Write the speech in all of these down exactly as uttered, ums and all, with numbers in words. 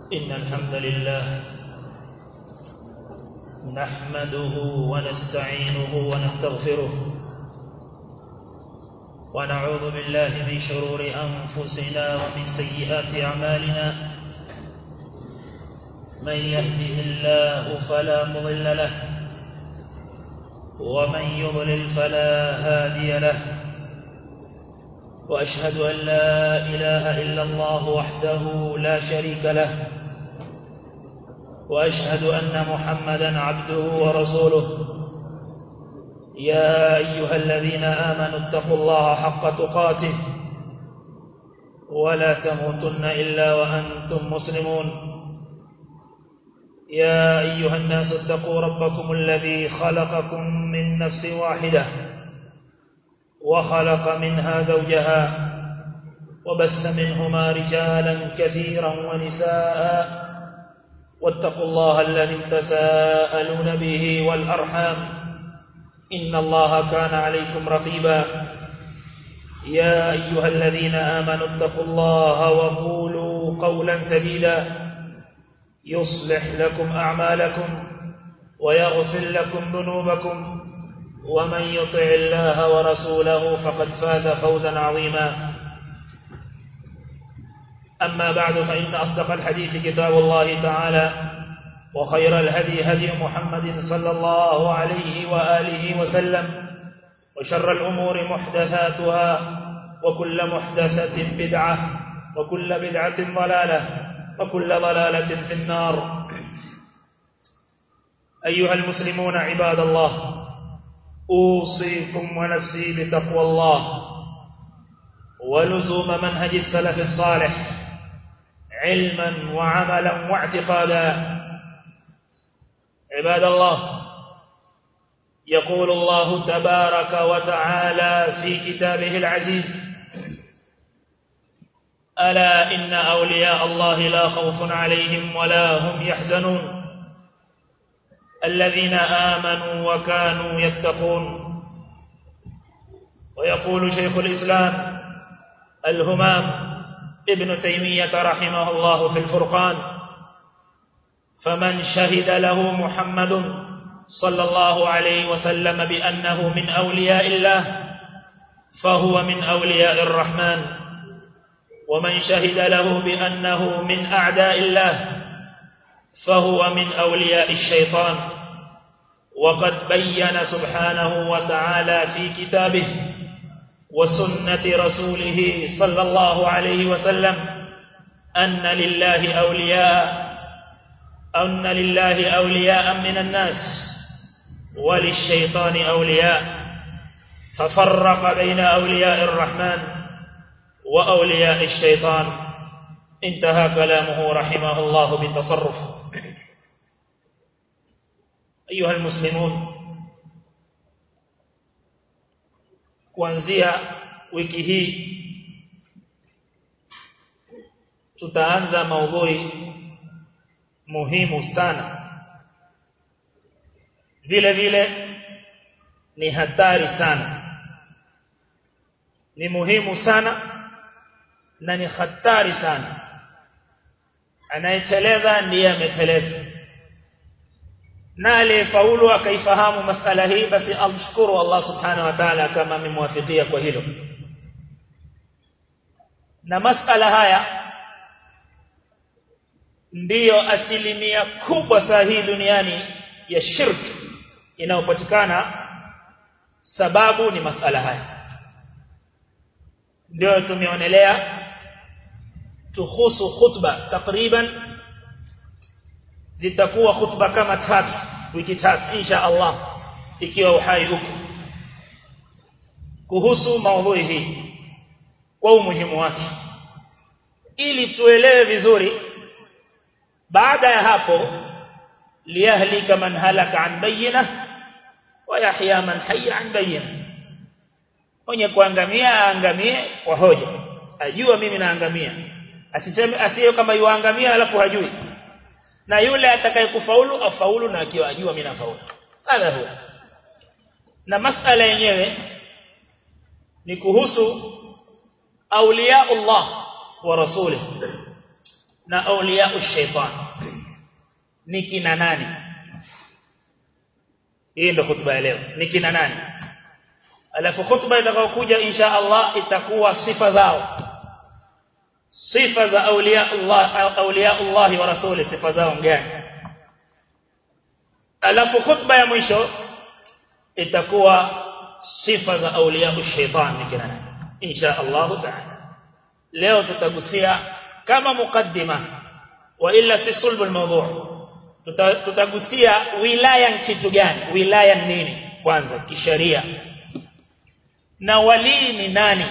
إن الحمد لله نحمده ونستعينه ونستغفره ونعوذ بالله من شرور أنفسنا ومن سيئات أعمالنا من يهده الله فلا مضل له ومن يضلل فلا هادي له وأشهد أن لا إله إلا الله وحده لا شريك له وأشهد أن محمدا عبده ورسوله يا أيها الذين آمنوا اتقوا الله حق تقاته ولا تموتن إلا وأنتم مسلمون يا أيها الناس اتقوا ربكم الذي خلقكم من نفس واحدة وخلق منها زوجها وبث منهما رجالا كثيرا ونساء واتقوا الله الذي تساءلون به والأرحام إن الله كان عليكم رقيبا يا أيها الذين آمنوا اتقوا الله وقولوا قولا سديدا يصلح لكم أعمالكم ويغفر لكم ذنوبكم ومن يطع الله ورسوله فقد فاز فوزا عظيما أما بعد فإن أصدق الحديث كتاب الله تعالى وخير الهدي هدي محمد صلى الله عليه وآله وسلم وشر الأمور محدثاتها وكل محدثة بدعة وكل بدعة ضلالة وكل ضلالة في النار أيها المسلمون عباد الله أوصيكم ونفسي بتقوى الله ولزوم منهج السلف الصالح علما وعملا واعتقادا عباد الله يقول الله تبارك وتعالى في كتابه العزيز ألا إن أولياء الله لا خوف عليهم ولا هم يحزنون الذين آمنوا وكانوا يتقون ويقول شيخ الإسلام الهمام ابن تيمية رحمه الله في الفرقان فمن شهد له محمد صلى الله عليه وسلم بأنه من أولياء الله فهو من أولياء الرحمن ومن شهد له بأنه من أعداء الله فهو من أولياء الشيطان وقد بين سبحانه وتعالى في كتابه وسنة رسوله صلى الله عليه وسلم أن لله أولياء أن لله أولياء من الناس وللشيطان أولياء ففرق بين أولياء الرحمن وأولياء الشيطان انتهى كلامه رحمه الله بالتصرف أيها المسلمون kuanzia wiki hii tutaanza maudhui muhimu sana vile vile ni hatari sana ni muhimu sana na ni hatari sana anayecheleza ndiye ameteleza na aliyefaulu akaifahamu masala hii basi amshukuru Allah subhanahu wa ta'ala kama amemwafikia kwa hilo na masala haya ndiyo asilimia kubwa sahihi duniani ya shirki inayopatikana sababu ni masala haya ndio tumeonelea tuhusu khutba takriban zitakuwa khutba kama tatu wiki tatu insha Allah ikiwa uhai huko kuhusu maudhui hii kwa umuhimu wake ili tuelewe vizuri baada ya hapo liyahlika man halaka an bayyinah wa yahya man hayya an bayyinah mwenye kuangamia aangamie kwa hoja ajua mimi naangamia asiseme asiyo kama yuangamia alafu hajui na yule atakayekufaulu afaulu na akiwa ajua mimi nafaulu hadha huwa na masala yenyewe ni kuhusu awliya Allah wa rasuli na auliya ash-shaytan ni kina nani? Hii ndio khutba ya leo, ni kina nani? Alafu khutba itakayokuja insha Allah itakuwa sifa zao, sifa za auliya Allah, auliya Allah wa rasuli, sifa zao gani? Alafu khutba ya mwisho itakuwa sifa za auliya ash-shaytan ni kina nani insha Allah ta'ala. Leo tutagusia kama mukaddima wa illa si sulb al-mawdu', tutagusia wilaya kitu gani, wilaya nini kwanza kisheria, na wali ni nani,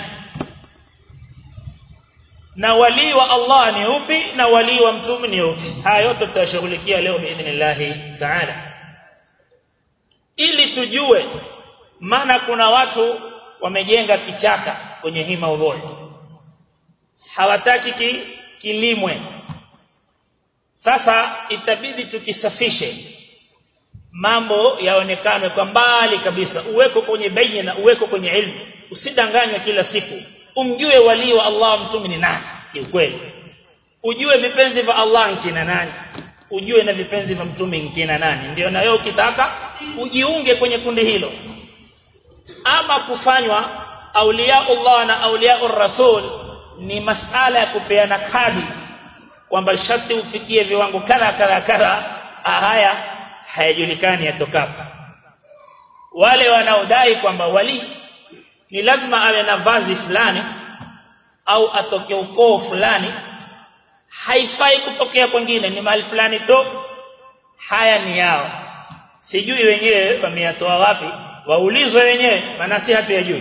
na wali wa Allah ni upi, na wali wa mtume ni upi. Haya yote tutashughulikia leo biidhnillah ta'ala, ili tujue. Maana kuna watu wamejenga kichaka kwenye hii maudhui, hawataki ki, kilimwe. Sasa itabidi tukisafishe mambo yaonekane kwa mbali kabisa, uweko kwenye bayina, uweko kwenye ilmu, usidanganywe kila siku. Umjue wali wa Allah mtume ni nani kiukweli, ujue vipenzi vya Allah nkina nani, ujue na vipenzi vya mtume nkina nani. Ndio na wewe ukitaka ujiunge kwenye kundi hilo. Ama kufanywa auliya Allah na auliya ar-rasul ni masala ya kupeana kadi kwamba sharti ufikie viwango kadha kadha kadha, haya hayajulikani yatokapo. Wale wanaodai kwamba wali ni lazima awe na vazi fulani au atoke ukoo fulani, haifai kutokea kwingine, ni mahali fulani tu, haya ni yao. Sijui wenyewe wameyatoa wapi, waulizwe wenyewe, maana si hatuyajui.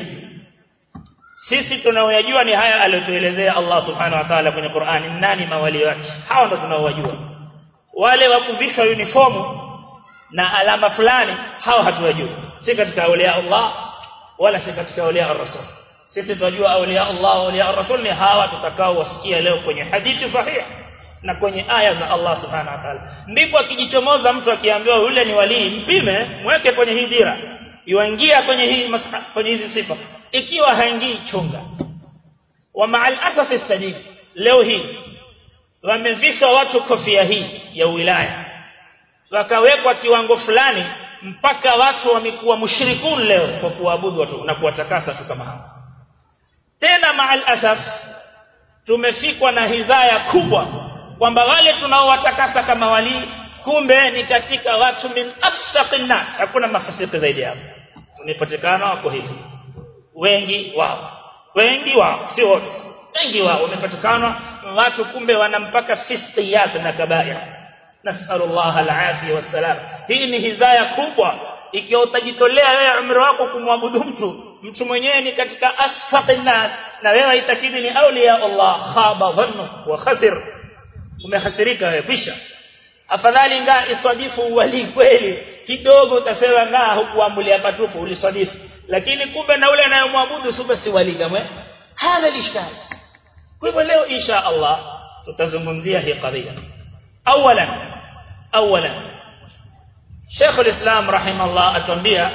Sisi tunaoyajua ni haya aliyotuelezea Allah subhanahu wa ta'ala kwenye Qur'ani, nani mawali wake. Hao ndio tunaowajua. Wale wakuvishwa uniformu na alama fulani, hao hatuwajui. Si katika auliya Allah wala si katika auliya ar-rasul. Sisi tunajua auliya Allah, auliya ar-rasul ni hawa tutakao wasikia leo kwenye hadithi sahihi na kwenye aya za Allah subhanahu wa ta'ala. Ndipo akijichomoza mtu akiambiwa yule ni wali, mpime, mweke kwenye hii dira, yuingia kwenye hii masha, kwenye hizi sifa. Ikiwa haingii, chunga. Wa ma'al asaf as-sadid, leo hii wamevishwa watu kofia hii ya wilaya, wakawekwa kiwango fulani mpaka watu wamekuwa mushrikun leo kwa kuabudu watu na kuwatakasa tu kama hao. Tena ma'al asaf tumefikwa na hidayah kubwa kwamba wale tunaowatakasa kama wali kumbe ni katika watu min afsaqin nas. Hakuna mafasiki zaidi hapo, tumepatikana wako hivi wengi wao, wengi wao si wote, wengi wao wamepatikana watu kumbe wanampaka fisqiyat na kabair. Nasallallahu al-afiyah wassalam. Hii ni hidayah kubwa. Ikiwa utajitolea wewe umri wako kumwabudu mtu, mtu mwenyewe ni katika asfaqin nas, na wewe itakidi ni auliya Allah, khaba dhannu wa khasir, umehasirika wewe kisha. Afadhali ngaa iswadifu wali kweli kidogo, utasema ngaa hukuamulia patupu, uliswadifu. Lakini kumbe na ule anayemwabudu suba si wali kama hana lishkali. Kwa hivyo leo insha Allah tutazungumzia hii kadhia. Awalan awalan Sheikh al-Islam rahimahullah atuambia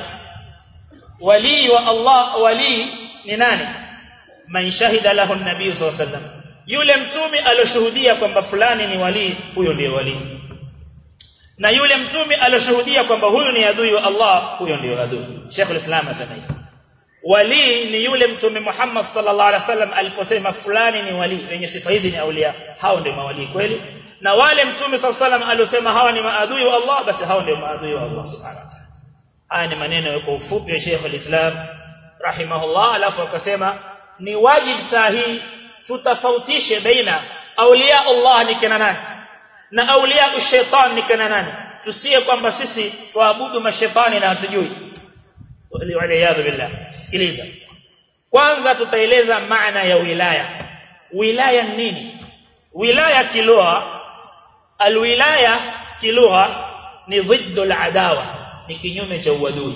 wali wa Allah, wali ni nani? Man shahida lahu an-nabii sallallahu alayhi wasallam, yule mtume aloshuhudia kwamba fulani ni wali, huyo ndiye wali. Na yule mtume aloshuhudia kwamba huyu ni adui wa Allah, huyo ndiye adui. Sheikh al-Islam asema hivi, wali ni yule mtume Muhammad sallallahu alaihi wasallam aliposema fulani ni wali, wenye sifa hizi ni aulia, hao ndio mawali kweli. Na wale mtume sallallahu alaihi wasallam alosema hawa ni maadui wa Allah, basi hao ndio maadui wa Allah subhanahu wa ta'ala. Haya ni maneno kwa ufupi ya Sheikh al-Islam rahimahullah. Alafu akasema ni wajibu sahihi tutafautishe baina aulia Allah ni kina nani na aulia ash-shaytan ni kina nani. Tusiye kwamba sisi tuabudu mashaitani na hatujui. Waliyadhu billah. Sikiliza, kwanza tutaeleza maana ya wilaya. Wilaya nini? Wilaya kilugha, alwilaya kilugha ni dhiddu al-adawa, ni kinyume cha uadui.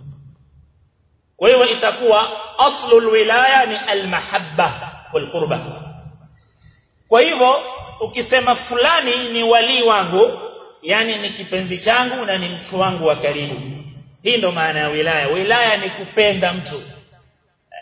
Kwa hiyo itakuwa aslu alwilaya ni almahabba walqurba. Kwa hivyo ukisema fulani ni wali wangu, yani ni kipenzi changu na ni mtu wangu wa karibu, hii ndo maana ya wilaya. Wilaya ni kupenda mtu.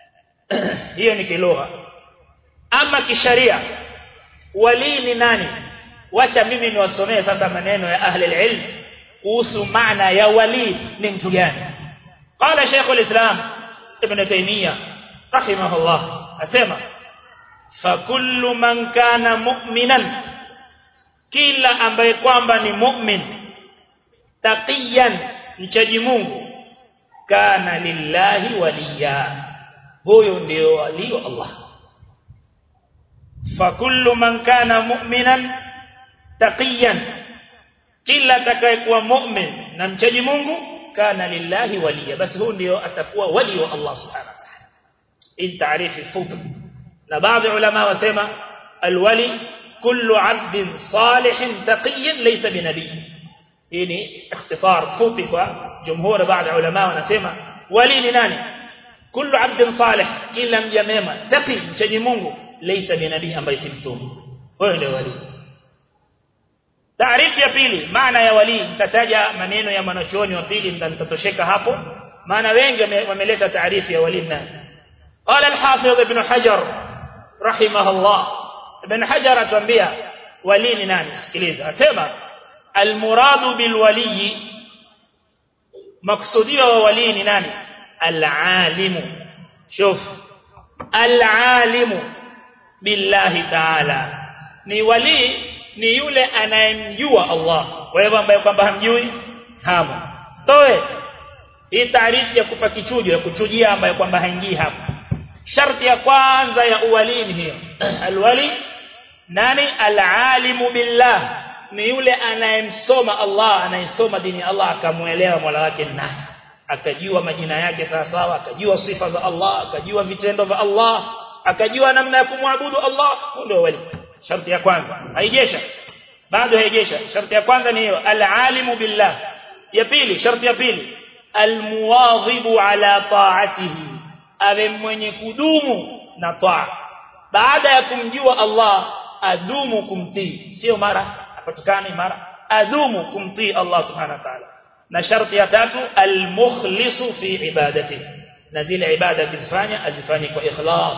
Hiyo ni kilugha. Ama kisharia, wali ni nani? wacha mimi niwasomee sasa maneno ya ahli al-ilm kuhusu maana ya wali ni mtu gani. Qala Sheikh al-Islam Ibn Taymiyyah rahimahullah asema fa kullu man kana mu'minan, kila ambaye kwamba ni mu'min, taqiyan, mchaji Mungu, kana lillahi waliya, huyo ndio wali wa Allah. Fa kullu man kana mu'minan taqiyan, kila atakayekuwa mu'min na mchaji Mungu, kana lillahi waliya, basi huyo ndio atakuwa wali wa Allah subhanahu wa ta'ala. In taarifi fupi. Na baadhi ulama wasema alwali kullu 'abdin salihin taqiyyin laysa binabii. Hii ni ikhtisar fupi kwa jumhur. Baadhi ulama wanasema wali ni nani? Kullu 'abdin salih, kila mja mema, taqi, mchaji Mungu, laysa binabii, ambaye si mtume, huyo ndio wali. Taarifu ya pili, maana ya wali, nitataja maneno ya mwanachuoni wa pili, nitatosheka hapo maana wengi wameleta taarifu ya wali. Na qala al-Hafidh Ibn Hajar rahimahullah, Ibn Hajar atuambia wali ni nani. Sikiliza, asema al-muradu bil wali, maksudio wa wali ni nani? Al-alimu. Shuf, al-alimu billahi ta'ala, ni wali ni yule anayemjua Allah. Kwa hivyo ambaye kwamba hamjui hamo toe. Hii taarifu ya kupa kichujo, ya kuchujia ambaye kwamba haingii hapo. Sharti ya kwanza ya uwali ni hiyo. Alwali nani? Alalimu billah, ni yule anayemsoma Allah, anayesoma dini Allah, akamuelewa Mola wake nani, akajua majina yake sawa sawa, akajua sifa za Allah, akajua vitendo vya Allah, akajua namna ya kumwabudu Allah. Ndio wali. Sharti ya kwanza. Haijesha, bado haijesha. Sharti ya kwanza ni hiyo, al-alimu billah. Ya pili, sharti ya pili, al-muwadhibu ala ta'atihi, awe mwenye kudumu na taa. Baada ya kumjua Allah, adumu kumtii, sio mara apatikane mara, adumu kumtii Allah subhanahu wa ta'ala. Na sharti ya tatu, al-mukhlisu fi ibadati, na zile ibada akizifanya azifanye kwa ikhlas.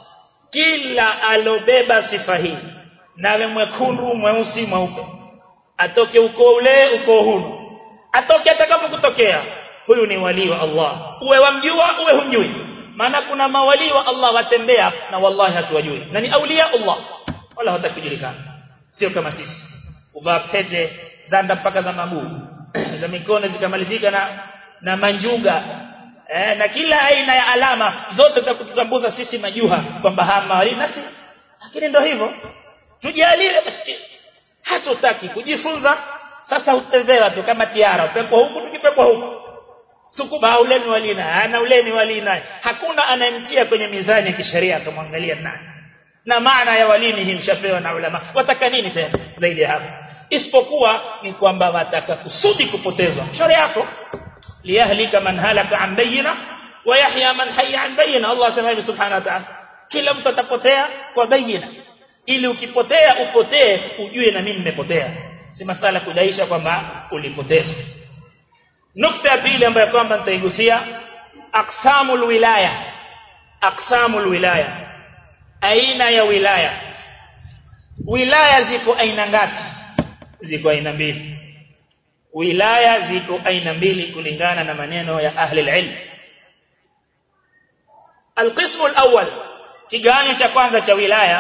Kila alobeba sifa hii, nawe mwekundu, mweusi, mweupe, atoke uko ule uko hunu, atoke atakapokutokea, huyu ni wali wa Allah. Uwe wamjua uwe humjui, maana kuna mawali wa Allah watembea na wallahi hatuwajui, na ni aulia Allah wala hatakujulikana. Sio kama sisi uvaa pete zanda mpaka za maguu za mikono zikamalizika na na manjuga eh, na kila aina ya alama zote za kututambuza sisi majuha kwamba hama wali nasi. Lakini ndio hivyo, tujalie basi. Hatutaki kujifunza, sasa utezea tu kama tiara, upepo huku tukipekwa huku. Sukuba ule ni wali na ana ule ni wali naye, hakuna anayemtia kwenye mizani ya kisheria akamwangalia nani. Na maana ya wali ni hii mshapewa na ulama. Wataka nini tena zaidi ya hapo? Isipokuwa ni kwamba wataka kusudi kupotezwa sharia yako, liyahlika man halaka an bayina wa yahya man hayya an bayina. Allah subhanahu subhanahu wa ta'ala, kila mtu atapotea kwa bayina, ili ukipotea upotee ujue na mimi nimepotea, si masala kudaisha kwamba ulipotezwa. Nukta ya pili ambayo kwamba nitaigusia, aqsamul wilaya. Aqsamul wilaya, aina ya wilaya. Wilaya ziko aina ngapi? Ziko aina mbili. Wilaya ziko aina mbili kulingana na maneno ya ahli al-ilm. Al-qismu al-awwal, kigawanyo cha kwanza cha wilaya,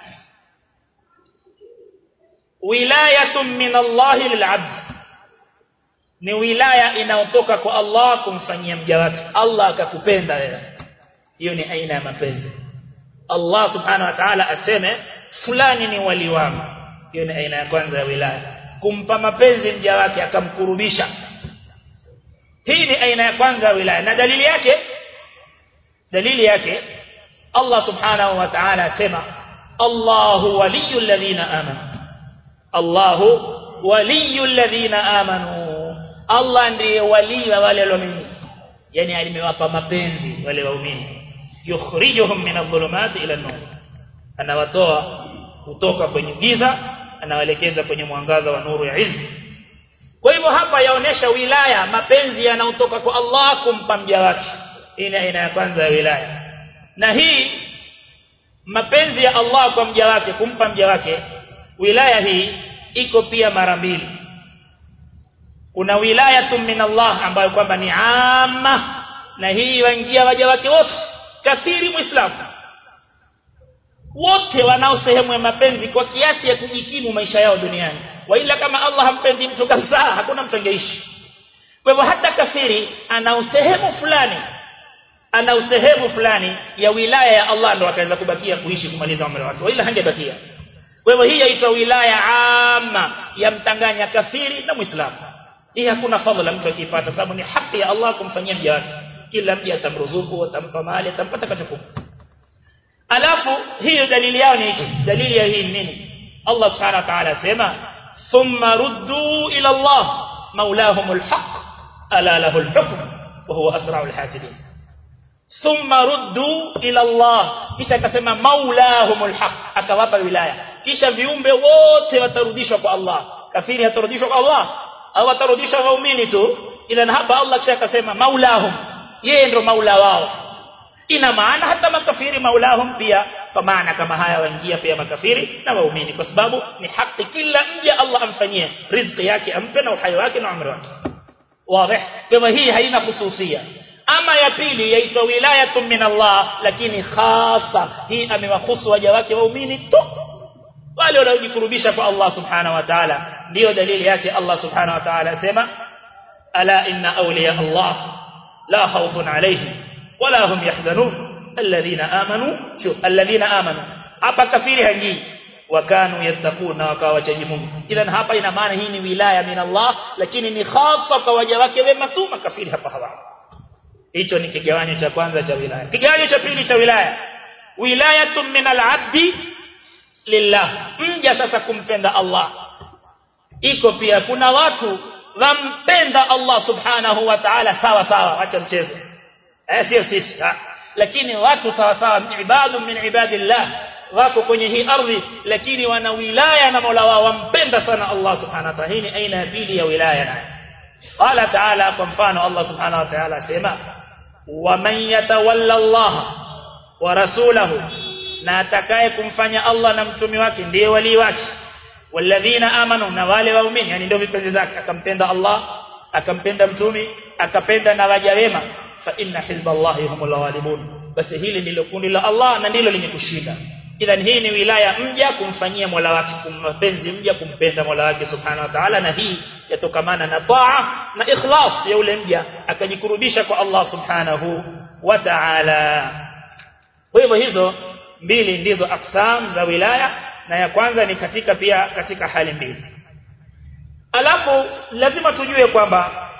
wilayatun min Allah lil-'abd, ni wilaya inayotoka kwa Allah kumfanyia mja wake. Allah akakupenda wewe, hiyo ni aina ya mapenzi. Allah subhanahu wa ta'ala aseme fulani ni wali wangu, hiyo ni aina ya kwanza ya wilaya, kumpa mapenzi mja wake akamkurubisha. Hii ni aina ya kwanza ya wilaya. Na dalili yake, dalili yake Allah subhanahu wa ta'ala asema Allahu waliyul ladhina amanu. Allahu waliyul ladhina amanu, Allah ndiye wali wa wale walioamini, yani alimewapa mapenzi wale waumini. Yukhrijuhum min adh-dhulumati ila an-nur, anawatoa kutoka kwenye giza anawaelekeza kwenye mwangaza wa nuru ya ilmu. Kwa hivyo hapa yaonesha wilaya, mapenzi yanayotoka kwa Allah kumpa mja wake. Hii ni aina ya kwanza ya wilaya. Na hii mapenzi ya Allah kwa mja wake, kumpa mja wake, wilaya hii iko pia mara mbili. Kuna wilayatun min Allah ambayo kwamba ni amma, na hii waingia waja wake wote, kafiri muislamu, wote wanao sehemu ya mapenzi kwa kiasi ya kujikimu maisha yao duniani. Wa ila kama Allah hampendi mtu kabisa, hakuna mtu angeishi. Kwa hivyo hata kafiri ana sehemu fulani, ana sehemu fulani ya wilaya ya Allah ndio akaweza kubakia kuishi kumaliza umri wake, wa ila hangebakia. Kwa hivyo hii inaitwa wilaya amma, yamtanganya kafiri na muislamu. Hii hakuna fadhila mtu akipata, kwa sababu ni haki ya Allah kumfanyia mja wake. Kila mja atamruzuku, atampa mali, atampata kachokupa. Alafu hiyo dalili yao ni dalili ya hii nini? Allah subhanahu wa ta'ala sema thumma ruddu ila Allah maulahumul haqq ala lahul hukm wa huwa asra'ul hasidin. Thumma ruddu ila Allah, kisha akasema maulahumul haqq, akawapa wilaya. Kisha viumbe wote watarudishwa kwa Allah. Kafiri hatarudishwa kwa Allah, au atarudishwa waumini tu. Idhan hapa Allah kisha akasema maulahum, yeye ndio maula wao. Ina maana hata makafiri maulahum pia, kwa maana kama haya waingia pia makafiri na waumini, kwa sababu ni haki kila mja Allah amfanyie riziki yake, ampe na uhai wake na umri wake. Wazi? Kama hii haina khususia. Ama ya pili yaitwa wilayatun min Allah, lakini khasa, hii amewahusu waja wake waumini tu, wale wanaojikurubisha kwa Allah subhanahu wa ta'ala. Ndio dalili yake Allah subhanahu wa ta'ala sema ala inna awliya Allah la khawfun alayhim wala hum yahzanun alladhina amanu. Shu alladhina amanu hapa kafiri hajii, wakanu yattaquna, wakawa wachaji Mungu. Idhan hapa ina maana hii ni wilaya min Allah, lakini ni khasa kwa waja wake wema tu, makafiri hapa hawa. Hicho ni kigawanyo cha kwanza cha wilaya. Kigawanyo cha pili cha wilaya, wilayatun min al-abdi lillah, mja sasa kumpenda Allah. Iko pia kuna watu wampenda Allah subhanahu wa ta'ala sawa sawa, acha mchezo. Eh, sio sisi, lakini watu sawa sawa, ibadu min ibadillah, wako kwenye hii ardhi, lakini wana wilaya na Mola wao, wampenda sana Allah subhanahu wa ta'ala. Hii ni aina ya pili ya wilaya. Na qala ta'ala, kwa mfano Allah subhanahu wa ta'ala sema wa man yatawalla Allah wa rasulahu, na atakaye kumfanya Allah na mtume wake ndiye wali wake, walladhina amanu, na wale waumini, yani ndio vipenzi zake, akampenda Allah, akampenda mtume, akapenda na waja wema, fa inna hizballahi humul ghalibun, basi hili ndilo kundi la Allah na ndilo lenye kushinda. Idhan hii ni wilaya mja kumfanyia Mola wake, kumpenzi mja kumpenda Mola wake subhanahu wa ta'ala, na hii yatokamana na taa na ikhlas ya ule mja akajikurubisha kwa Allah subhanahu wa ta'ala. Kwa hivyo hizo mbili ndizo aksam za wilaya, na ya kwanza ni katika pia katika hali mbili. Alafu lazima tujue kwamba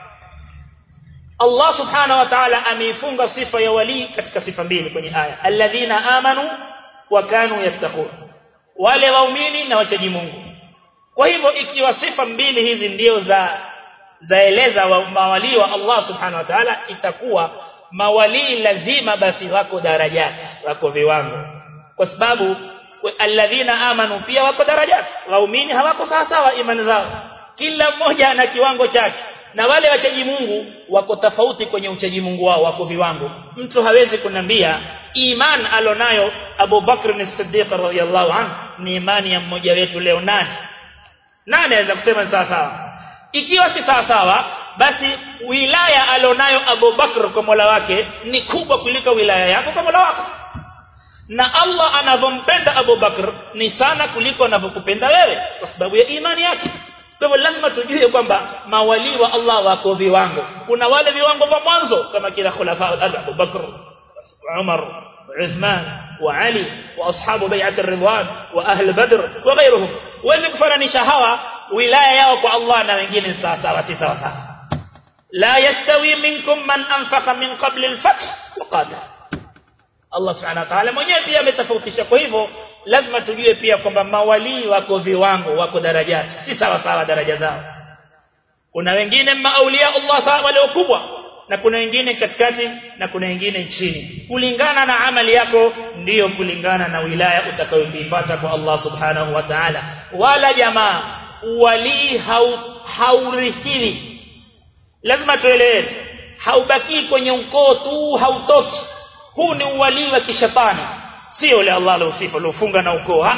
Allah subhanahu wa ta'ala ameifunga sifa ya wali katika sifa mbili kwenye aya, alladhina amanu wa kanu yattaqun, wale waumini na wachaji Mungu. Kwa hivyo ikiwa sifa mbili hizi ndio za zaeleza wa mawali wa Allah subhanahu wa ta'ala, itakuwa mawali lazima basi wako darajati, wako viwango, kwa sababu alladhina amanu pia wako darajati, waumini hawako sawa sawa imani zao, kila mmoja ana kiwango chake. Na wale wachaji Mungu wako tofauti kwenye uchaji Mungu wao, wako viwango. Mtu hawezi kunambia iman alonayo Abu Bakr as-Siddiq radhiyallahu anhu ni imani ya mmoja wetu leo. Nani nani anaweza kusema sawa sawa? Ikiwa si sawa sawa, basi wilaya alonayo Abu Bakr kwa Mola wake ni kubwa kuliko wilaya yako kwa Mola wako, na Allah anavompenda Abu Bakr ni sana kuliko anavokupenda wewe kwa sababu ya imani yake. Kwa hivyo lazima tujue kwamba mawali wa Allah wako viwango. Kuna wale viwango vya mwanzo kama kila khulafa Abu Bakr, Umar, Uthman wa Ali wa ashabu bai'at ar-ridwan wa ahli Badr wa ghayruhum. Wale kufananisha hawa wilaya yao kwa Allah na wengine sawa sawa, si sawa sawa. La yastawi minkum man anfaqa min qabl al-fath wa qatal. Allah subhanahu wa ta'ala mwenyewe pia ametofautisha. Kwa hivyo lazima tujue pia kwamba mawali wako viwango, wako darajati, si sawa sawa daraja zao. Kuna wengine maaulia Allah sawa wale wakubwa, na kuna wengine katikati, na kuna wengine chini. Kulingana na amali yako ndiyo kulingana na wilaya utakayoipata kwa Allah subhanahu wa ta'ala. Wala jamaa wali hau haurithiwi, lazima tuelewe, haubaki kwenye ukoo tu, hautoki. Huu ni uwali wa kishetani, sio ule Allah alosifa lofunga na ukoo.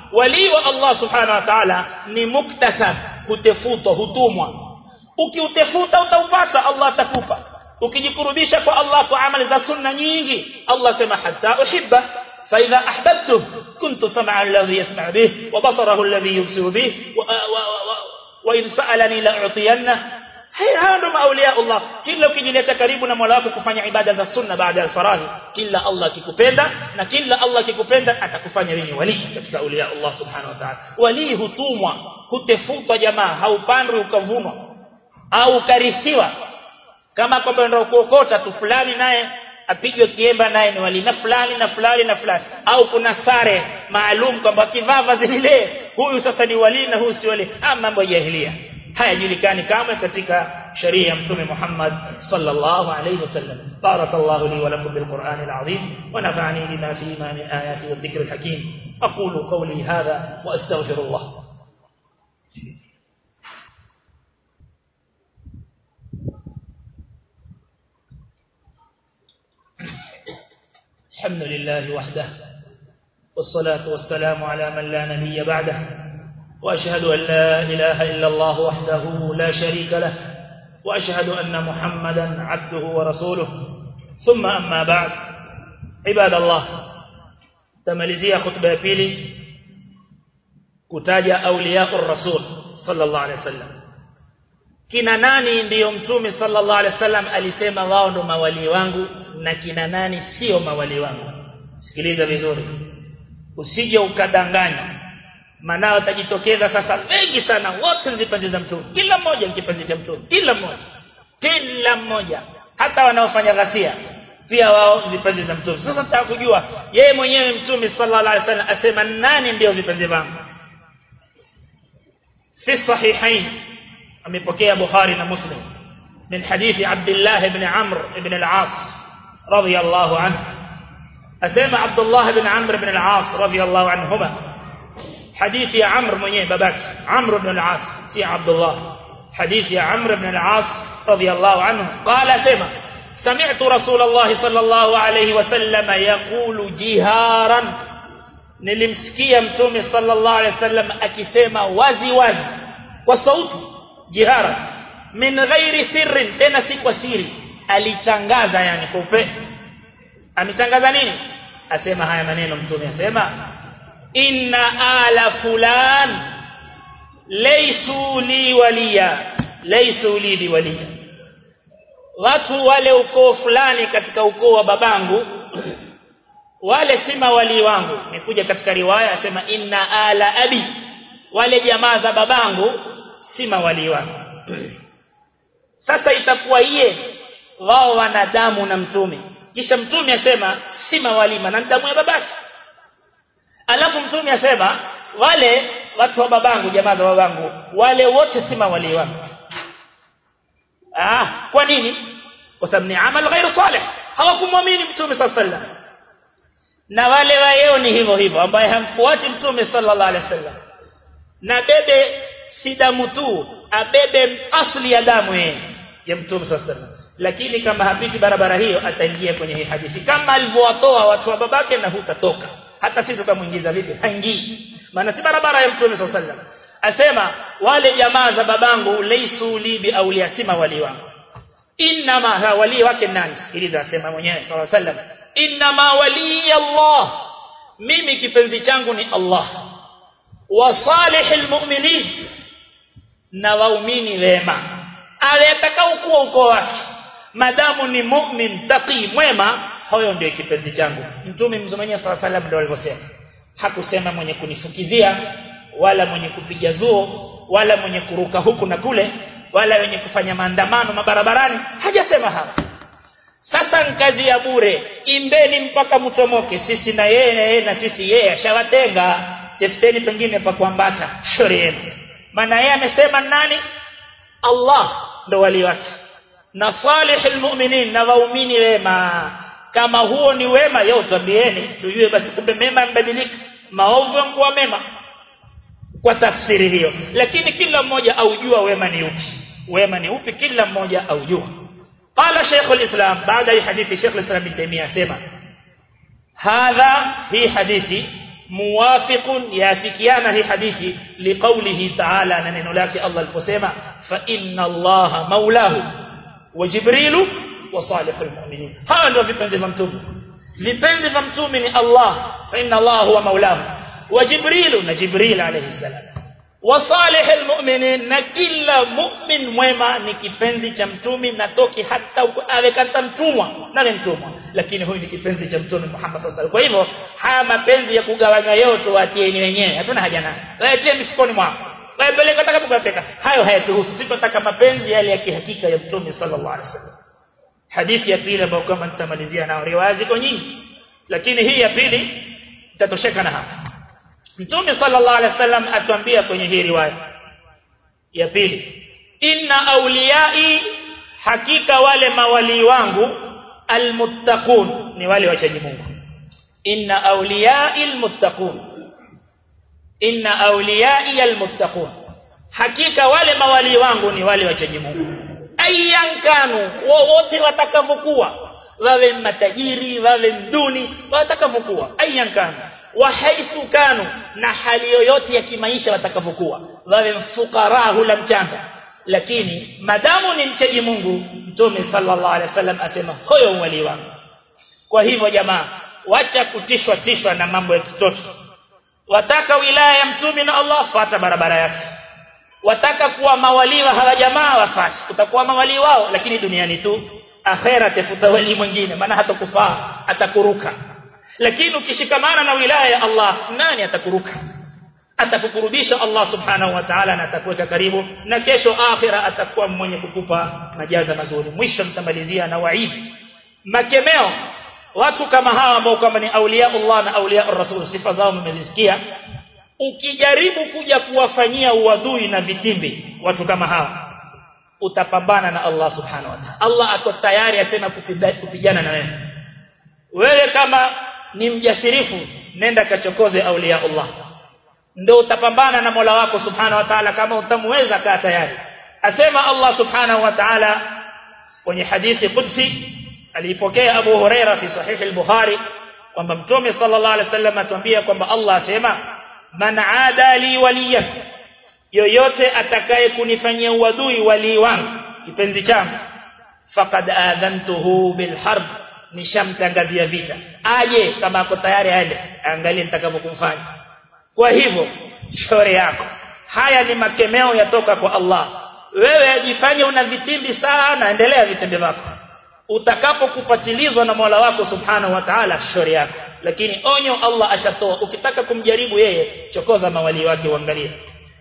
wali wa Allah subhanahu wa ta'ala ni muktasab, hutefutwa, hutumwa. Ukiutefuta utaupata, Allah atakupa. Ukijikurubisha kwa Allah kwa amali za sunna nyingi, Allah sema hatta uhibba fa idha ahbabtu kuntu sam'a alladhi yasma'u bihi wa basarahu alladhi yubsiru bihi wa in sa'alani la'utiyanna. Haya ndo maulia Allah. Kila ukijileta karibu na Mola wako kufanya ibada za sunna baada ya faradhi, kila Allah kikupenda, na kila Allah kikupenda atakufanya wewe wali katika aulia Allah subhanahu wa ta'ala. Wali hutumwa, hutefutwa jamaa, haupandwi ukavunwa au ukarithiwa kama kwamba ndio kuokota tu fulani naye apigwe kiemba naye ni wali, na fulani na fulani na fulani, au kuna sare maalum kwamba kivaa vazi lile huyu sasa ni wali na huyu si wali. Ama mambo ya jahiliya hayajulikani kama katika sharia ya Mtume Muhammad sallallahu alayhi wasallam. Barakallahu li wa lakum bil Qur'anil azim wa nafa'ani bima fihi min ayati wa dhikril hakim. Aqulu qawli hadha wa astaghfirullah. الحمد لله وحده والصلاة والسلام على من لا نبي بعده وأشهد أن لا إله إلا الله وحده لا شريك له وأشهد أن محمدا عبده ورسوله ثم أما بعد. عباد الله, تمalizia khutba ya pili kutaja awliya ar-rasul sallallahu alayhi wasallam. Kina nani ndiyo Mtume sallallahu alayhi wasallam alisema wao ndo mawali wangu na kina nani sio mawali wangu? Sikiliza vizuri, usije ukadanganya, maana utajitokeza sasa wengi sana wote nzipanzi za Mtume, kila mmoja nikipanzi cha Mtume, kila mmoja kila mmoja, hata wanaofanya ghasia pia wao nzipanzi za Mtume. Sasa nataka kujua yeye mwenyewe Mtume sallallahu alaihi wasallam asema nani ndio vipanzi vangu. Fi sahihain amepokea Bukhari na Muslim min hadithi Abdullah ibn Amr ibn al-As radiyallahu anhu, asema Abdullah ibn Amr ibn al-As radiyallahu anhuma, hadithi ya Amr mwenyewe babake Amr ibn al-As si Abdullah, hadithi ya Amr ibn al-As radiyallahu anhu qala sema sami'tu Rasulullah sallallahu alayhi wasallam yaqulu jiharan, nilimsikia Mtume sallallahu alayhi wasallam akisema wazi wazi kwa sauti, jiharan min ghairi sirrin, tena si kwa siri, alitangaza yani kwa upe. Ametangaza nini? Asema haya maneno Mtume asema inna ala fulan laysu li waliya laysu li bi waliya, watu wale ukoo fulani katika ukoo wa babangu wale si mawali wangu. Nikuja katika riwaya asema inna ala abi, wale jamaa za babangu si mawali wangu. Sasa itakuwa yeye wao wanadamu na Mtume, kisha Mtume asema si mawali na damu ya babake, alafu Mtume asema wale watu wa babangu, jamaa za babangu wale wote si mawali wangu. Ah, kwa nini? Kwa sababu ni amal ghairu salih, hawakumwamini Mtume sallallahu alaihi wasallam. Na wale wao ni hivyo hivyo ambaye hamfuati Mtume sallallahu alaihi wasallam, na bebe si damu tu, abebe asli ya damu yeye ya Mtume sallallahu alaihi wasallam. Lakini kama hapiti barabara hiyo ataingia kwenye hii hadithi kama alivyowatoa watu wa babake, na hutatoka. Hata sisi tukamuingiza vipi? Haingii, maana si barabara ya Mtume sallallahu alaihi wasallam. Asema wale jamaa za babangu laysu li bi awliya, sima wali wangu. Inna ma wali wake nani? Sikiliza, asema mwenyewe sallallahu alaihi wasallam inna ma wali Allah, mimi kipenzi changu ni Allah, wa salihul mu'minin, na waumini wema. Ale atakao kuwa uko wake madamu ni mu'min taqi mwema, huyo ndio kipenzi changu. Mtume mzomania sallallahu alaihi wasallam ndio alivyosema, hakusema mwenye kunifukizia wala mwenye kupiga zuo wala mwenye kuruka huku na kule wala wenye kufanya maandamano mabarabarani, hajasema hapo. Sasa kazi ya bure, imbeni mpaka mtomoke, sisi na yeye na yeye na sisi yeye, ashawatenga. Tafuteni pengine pa kuambata shauri yenu, maana yeye amesema nani? Allah ndo wali wake na salihul mu'minin, na waumini wema. Kama huo ni wema, yao tuambieni tujue basi kumbe mema mbadilika, maovu kwa mema, kwa tafsiri hiyo. Lakini kila mmoja aujua wema ni upi, wema ni upi, kila mmoja aujua. Qala Sheikh al-Islam, baada ya hadithi Sheikh al-Islam bin Taymiyyah asema hadha, hii hadithi muwafiqun yafikiana hii hadithi liqaulihi ta'ala na neno lake Allah aliposema fa inna Allaha maulahu wa Jibrilu wa salihul mu'minin. Hawa ndio vipenzi vya mtume. Vipenzi vya mtume ni Allah, fa inna Allaha huwa maulahu wa Jibrilu na Jibril alayhi salam wa salihul mu'minin, na kila mu'min mwema ni kipenzi cha mtume, na toki hata awe kata mtumwa na ni mtumwa, lakini huyu ni kipenzi cha mtume Muhammad sallallahu alaihi wasallam. Kwa hivyo haya mapenzi ya kugawanya yote watieni wenyewe, hatuna haja nayo. Wewe tie mifukoni mwako, wewe peleka utakapopeleka, hayo hayatuhusu. Sisi tunataka mapenzi yale ya kihakika ya mtume sallallahu alaihi wasallam. Hadithi ya pili ambayo kama nitamalizia nao, riwaya ziko nyingi lakini hii ya pili itatosheka na hapa. Mtume sallallahu alaihi wasallam atuambia kwenye hii riwaya ya pili, inna awliyai, hakika wale mawali wangu, almuttaqun, ni wale wachaji Mungu. Inna awliyai almuttaqun, inna awliyai almuttaqun, hakika wale mawali wangu ni wale wachaji Mungu. Ayyan kanu, wote watakavyokuwa, wawe matajiri wawe mduni, watakavyokuwa, ayyan kanu wa haithu kanu, na hali yoyote ya kimaisha watakavyokuwa, wawe mfukara hula mchanga, lakini madamu ni mchaji Mungu, Mtume sallallahu alaihi wasallam asema huyo wali wangu. Kwa hivyo jamaa, wacha kutishwa tishwa na mambo ya kitoto. Wataka wilaya ya Mtume na Allah, fuata barabara yake. Wataka kuwa mawali wa hawa jamaa, wafasi utakuwa mawali wao, lakini duniani tu. Akhera tafuta wali mwingine, maana hatakufaa, atakuruka. Lakini ukishikamana na wilaya ya Allah, nani atakuruka? Atakukurubisha Allah subhanahu wa ta'ala, na atakuweka karibu, na kesho akhira atakuwa mwenye kukupa majaza mazuri. Mwisho mtamalizia na waidi, makemeo. Watu kama hawa ambao kama ni aulia Allah na aulia ar-Rasul, sifa zao mmezisikia. Ukijaribu kuja kuwafanyia uadui na vitimbi watu kama hawa, utapambana na Allah subhanahu wa ta'ala. Allah ako tayari asema kupigana na wewe. Wewe kama ni mjasirifu, nenda kachokoze aulia Allah, ndio utapambana na Mola wako subhanahu wa ta'ala. Kama utamweza, kaa tayari. Asema Allah subhanahu wa ta'ala kwenye hadithi qudsi alipokea Abu Huraira fi sahih al-Bukhari, kwamba Mtume sallallahu alaihi wasallam atuambia kwamba Allah asema, man aada li waliyan, yoyote atakaye kunifanyia uadui wali wangu, kipenzi changu, faqad adhantuhu bil harb, nishamtangazia vita. Aje kama ako tayari aende, angalie nitakavyokumfanya. Kwa hivyo shauri yako. Haya ni makemeo yatoka kwa Allah. Wewe ajifanye una vitimbi sana, endelea vitimbi vyako. Utakapokupatilizwa na Mola wako subhanahu wa ta'ala, shauri yako. Lakini onyo Allah ashatoa, ukitaka kumjaribu yeye, chokoza mawali wake, uangalie.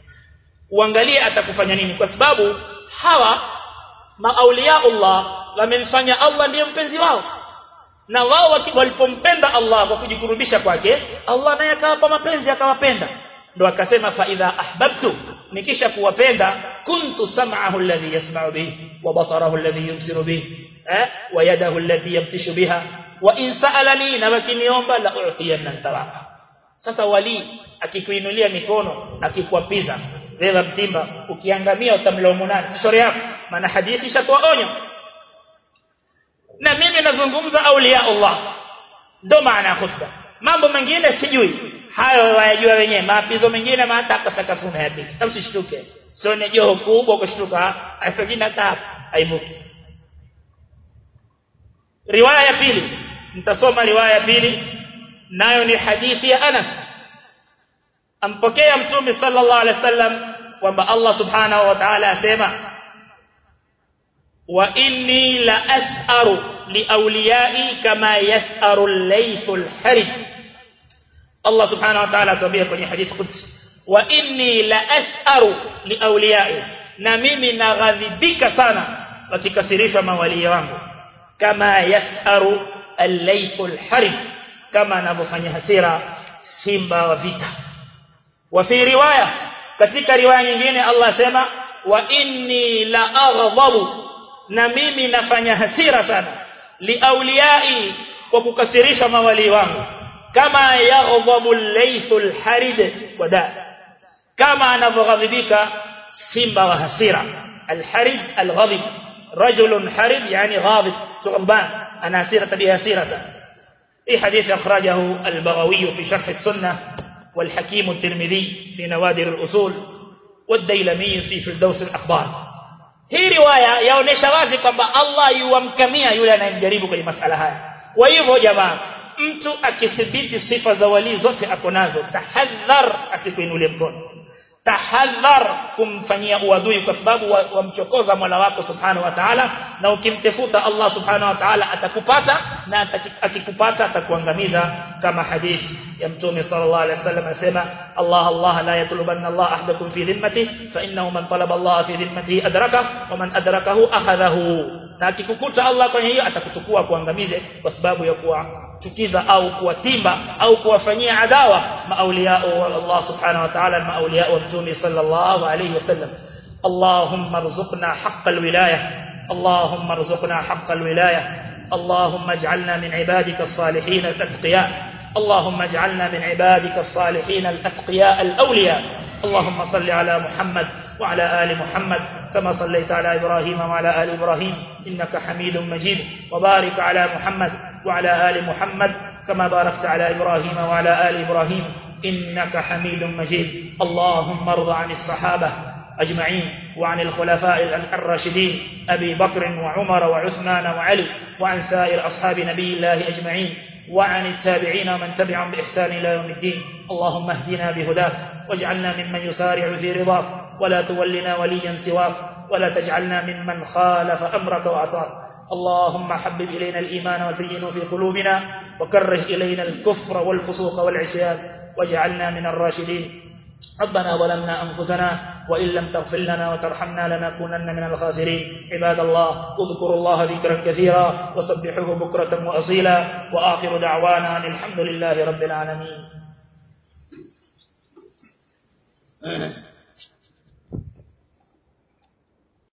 Uangalie atakufanya nini, kwa sababu hawa maaulia Allah wamemfanya Allah ndiye mpenzi wao. Na wao walipompenda Allah kwa kujikurubisha kwake, Allah naye akawapa mapenzi, akawapenda. Ndio akasema fa idha ahbabtu, nikisha kuwapenda, kuntu sam'ahu alladhi yasma'u bihi wa basarahu alladhi yubsiru bihi eh wa yadahu allati yabtishu biha wa in sa'alani, na wakiniomba la u'tiyanna tawaba. Sasa wali akikuinulia mikono, akikuapiza wewe mtimba, ukiangamia utamlaumu nani? Shauri yako, maana hadithi ishatoa onyo. Na mimi nazungumza aulia Allah, ndo maana khutba. Mambo mengine sijui, hayo wayajua wenyewe. Maapizo mengine hata sakafuna yapiki, msishtuke. Sio ni joho kubwa kushtuka, haipigina hata haivuki. Riwaya ya pili, nitasoma riwaya ya pili, nayo ni hadithi ya Anas. Ampokea Mtume sallallahu alaihi wasallam kwamba Allah subhanahu wa ta'ala asema, wa inni la as'aru li awliyai kama yas'aru al-laythu al-harid. Allah subhanahu wa ta'ala atuambia kwenye hadithi qudsi, wa inni la as'aru li awliyai, na mimi naghadhibika sana wakikasirisha mawali wangu, kama yas'aru al-laythu al-harid, kama anavyofanya hasira simba wa vita. Wa fi riwaya, katika riwaya nyingine Allah asema, wa inni la aghdhabu, na mimi nafanya hasira sana, li awliyai, kwa kukasirisha mawali wangu, kama yaghdhabu al-laythu al-harid wada, kama anavyoghadhibika simba wa hasira. Al-harid al-ghadib, rajulun harid yani ghadib, tughban, ana hasira, tabia hasira sana. في حديث أخرجه البغوي في شرح السنة والحكيم الترمذي في نوادر الأصول والديلمي في فردوس الأخبار. hii riwaya yaonesha wazi kwamba Allah yuamkamia yule anayemjaribu kwenye masala haya. Kwa hivyo jamaa, mtu akithibiti sifa za wali zote akonazo, tahadhar asikuinulie mkono, tahadhar kumfanyia uadui, kwa sababu wamchokoza Mola wako subhanahu wa ta'ala, na ukimtafuta Allah subhanahu wa ta'ala atakupata, na akikupata atakuangamiza, kama hadithi ya Mtume sallallahu alaihi wasallam anasema, Allah Allah la yatlubanna Allah ahadakum fi dhimmati fa innahu man talaba Allah fi dhimmatihi adraka wa man adrakahu akhadhahu. Na akikukuta Allah kwenye hiyo atakutukua kuangamize, kwa sababu ya kuwa tukiza au kuwatimba au kuwafanyia adawa maauliya wa Allah subhanahu wa ta'ala, maauliya wa Mtume sallallahu alayhi wasallam. Allahumma rzuqna haqqal wilayah, Allahumma rzuqna haqqal wilayah, Allahumma ij'alna min ibadika as-salihin al-atqiya, Allahumma ij'alna min ibadika as-salihin al-atqiya al-awliya. Allahumma salli ala Muhammad wa ala ali Muhammad كما صليت على إبراهيم وعلى آل إبراهيم إنك حميد مجيد، وبارك على محمد وعلى آل محمد كما باركت على إبراهيم وعلى آل إبراهيم إنك حميد مجيد. اللهم ارض عن الصحابة أجمعين وعن الخلفاء الراشدين أبي بكر وعمر وعثمان وعلي، وعن سائر أصحاب نبي الله أجمعين، وعن التابعين ومن تبعهم بإحسان إلى يوم الدين. اللهم اهدنا بهداك واجعلنا ممن يسارع في رضاك، ولا تولنا وليا سواك، ولا تجعلنا ممن خالف أمرك وعصاك. اللهم حبب إلينا الإيمان وزينه في قلوبنا، وكره إلينا الكفر والفسوق والعصيان، واجعلنا من الراشدين. ربنا ظلمنا أنفسنا وإن لم تغفر لنا وترحمنا لنكونن من الخاسرين. عباد الله، اذكروا الله ذكرا كثيرا وسبحوه بكرة وأصيلا، وآخر دعوانا الحمد لله رب العالمين.